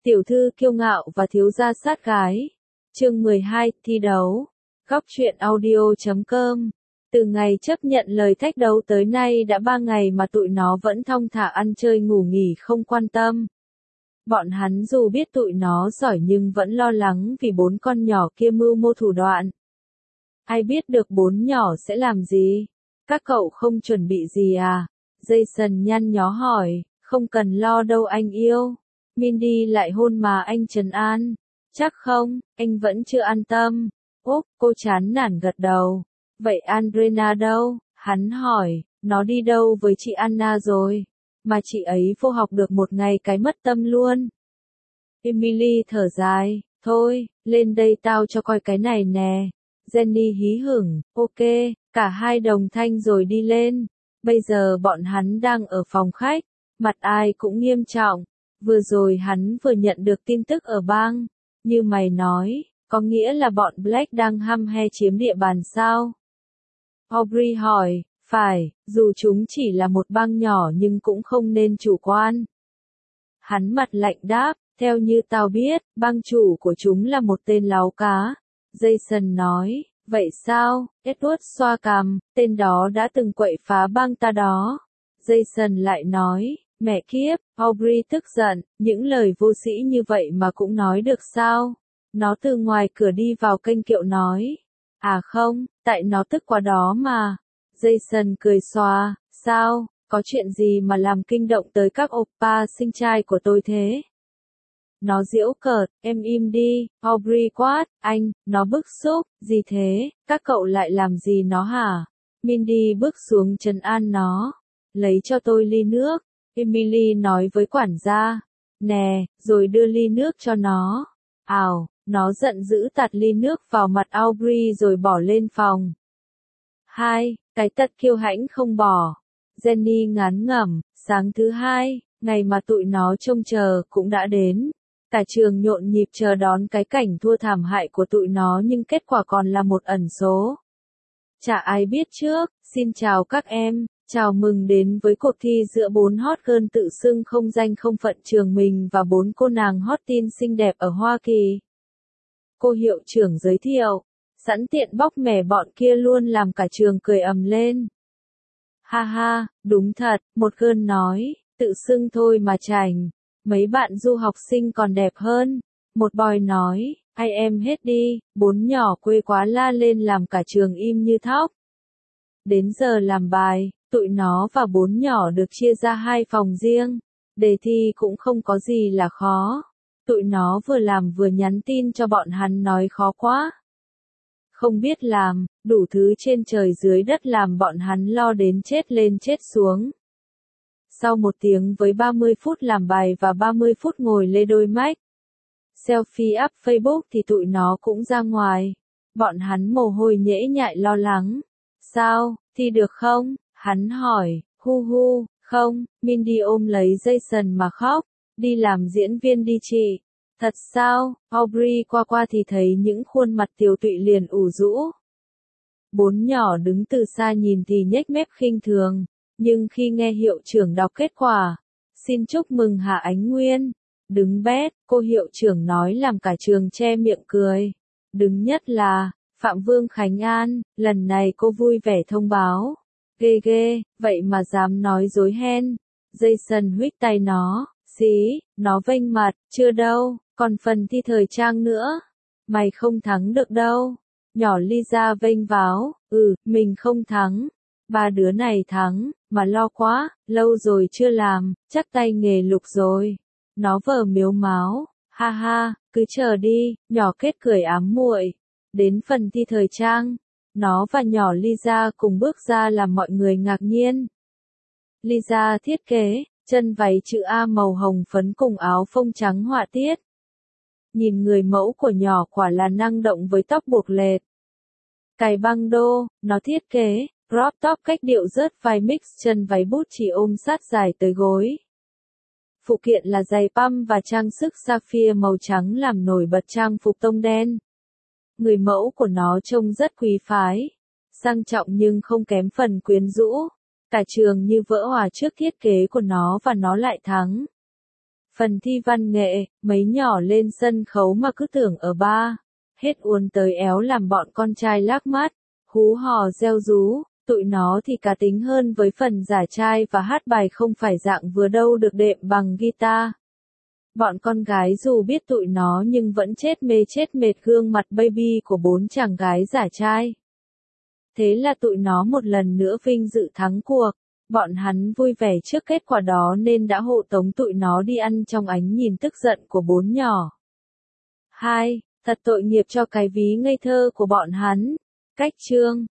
Tiểu thư kiêu ngạo và thiếu gia sát gái. Chương 12, thi đấu. Góc truyện audio.com. Từ ngày chấp nhận lời thách đấu tới nay đã 3 ngày mà tụi nó vẫn thong thả ăn chơi ngủ nghỉ không quan tâm. Bọn hắn dù biết tụi nó giỏi nhưng vẫn lo lắng vì 4 con nhỏ kia mưu mô thủ đoạn. Ai biết được 4 nhỏ sẽ làm gì? Các cậu không chuẩn bị gì à? Jason nhăn nhó hỏi, không cần lo đâu anh yêu. Mindy lại hôn mà anh trấn an. Chắc không, anh vẫn chưa an tâm. Úp, cô chán nản gật đầu. Vậy Andrena đâu? Hắn hỏi, nó đi đâu với chị Anna rồi? Mà chị ấy vô học được một ngày cái mất tâm luôn. Emily thở dài, thôi, lên đây tao cho coi cái này nè. Jenny hí hửng, ok, cả hai đồng thanh rồi đi lên. Bây giờ bọn hắn đang ở phòng khách, mặt ai cũng nghiêm trọng. Vừa rồi hắn vừa nhận được tin tức ở bang. Như mày nói, có nghĩa là bọn Black đang hăm he chiếm địa bàn sao? Aubrey hỏi, phải, dù chúng chỉ là một bang nhỏ nhưng cũng không nên chủ quan. Hắn mặt lạnh đáp, theo như tao biết, bang chủ của chúng là một tên láo cá. Jason nói, vậy sao? Edward xoa cằm, tên đó đã từng quậy phá bang ta đó. Jason lại nói, mẹ kiếp, Aubrey tức giận, những lời vô sĩ như vậy mà cũng nói được sao? Nó từ ngoài cửa đi vào kênh kiệu nói. À không, tại nó tức quá đó mà. Jason cười xòa, sao, có chuyện gì mà làm kinh động tới các oppa sinh trai của tôi thế? Nó giễu cợt, em im đi, Aubrey quát, anh, nó bức xúc, gì thế, các cậu lại làm gì nó hả? Mindy bước xuống trấn an nó, lấy cho tôi ly nước, Emily nói với quản gia, nè, rồi đưa ly nước cho nó. Ào, nó giận dữ tạt ly nước vào mặt Aubrey rồi bỏ lên phòng. 2. Cái tật kiêu hãnh không bỏ. Jenny ngán ngẩm, sáng thứ 2, ngày mà tụi nó trông chờ cũng đã đến. Cả trường nhộn nhịp chờ đón cái cảnh thua thảm hại của tụi nó nhưng kết quả còn là một ẩn số. Chả ai biết trước, xin chào các em, chào mừng đến với cuộc thi giữa 4 hot girl tự xưng không danh không phận trường mình và 4 cô nàng hot teen xinh đẹp ở Hoa Kỳ. Cô hiệu trưởng giới thiệu, sẵn tiện bóc mẻ bọn kia luôn làm cả trường cười ầm lên. Ha ha, đúng thật, một girl nói, tự xưng thôi mà chảnh. Mấy bạn du học sinh còn đẹp hơn. Một boy nói, ai em hết đi, 4 nhỏ quê quá la lên làm cả trường im như thóc. Đến giờ làm bài, tụi nó và 4 nhỏ được chia ra 2 phòng riêng. Đề thi cũng không có gì là khó. Tụi nó vừa làm vừa nhắn tin cho bọn hắn nói khó quá. Không biết làm, đủ thứ trên trời dưới đất làm bọn hắn lo đến chết lên chết xuống. Sau 1 tiếng với 30 phút làm bài và 30 phút ngồi lê đôi mách. Selfie up Facebook thì tụi nó cũng ra ngoài. Bọn hắn mồ hôi nhễ nhại lo lắng. Sao, thi được không? Hắn hỏi, hu hu, không, Mindy ôm lấy Jason mà khóc. Đi làm diễn viên đi chị. Thật sao? Aubrey qua qua thì thấy những khuôn mặt tiều tụy liền ủ rũ. 4 nhỏ đứng từ xa nhìn thì nhếch mép khinh thường. Nhưng khi nghe hiệu trưởng đọc kết quả, xin chúc mừng Hà Ánh Nguyên, đứng bét, cô hiệu trưởng nói làm cả trường che miệng cười. Đứng nhất là, Phạm Vương Khánh An, lần này cô vui vẻ thông báo. Ghê ghê, vậy mà dám nói dối hen. Jason huých tay nó, xí, nó vênh mặt, chưa đâu, còn phần thi thời trang nữa. Mày không thắng được đâu. Nhỏ Lisa vênh váo, mình không thắng. 3 đứa này thắng, mà lo quá, lâu rồi chưa làm, chắc tay nghề lục rồi. Nó vờ miếu máo, ha ha, cứ chờ đi, nhỏ kết cười ám muội. Đến phần thi thời trang, nó và nhỏ Lisa cùng bước ra làm mọi người ngạc nhiên. Lisa thiết kế, chân váy chữ A màu hồng phấn cùng áo phông trắng họa tiết. Nhìn người mẫu của nhỏ quả là năng động với tóc buộc lệt. Cài băng đô, nó thiết kế. Crop top cách điệu rớt vai mix chân váy bút chỉ ôm sát dài tới gối. Phụ kiện là giày pump và trang sức sapphire màu trắng làm nổi bật trang phục tông đen. Người mẫu của nó trông rất quý phái, sang trọng nhưng không kém phần quyến rũ. Cả trường như vỡ hòa trước thiết kế của nó và nó lại thắng. Phần thi văn nghệ, mấy nhỏ lên sân khấu mà cứ tưởng ở ba. Hết uốn tới éo làm bọn con trai lác mắt, hú hò reo rú, tụi nó thì cá tính hơn với phần giải trai và hát bài không phải dạng vừa đâu được đệm bằng guitar. Bọn con gái dù biết tụi nó nhưng vẫn chết mê chết mệt gương mặt baby của 4 chàng gái giải trai. Thế là tụi nó một lần nữa vinh dự thắng cuộc. Bọn hắn vui vẻ trước kết quả đó nên đã hộ tống tụi nó đi ăn trong ánh nhìn tức giận của 4 nhỏ. 2. Thật tội nghiệp cho cái ví ngây thơ của bọn hắn. Cách chương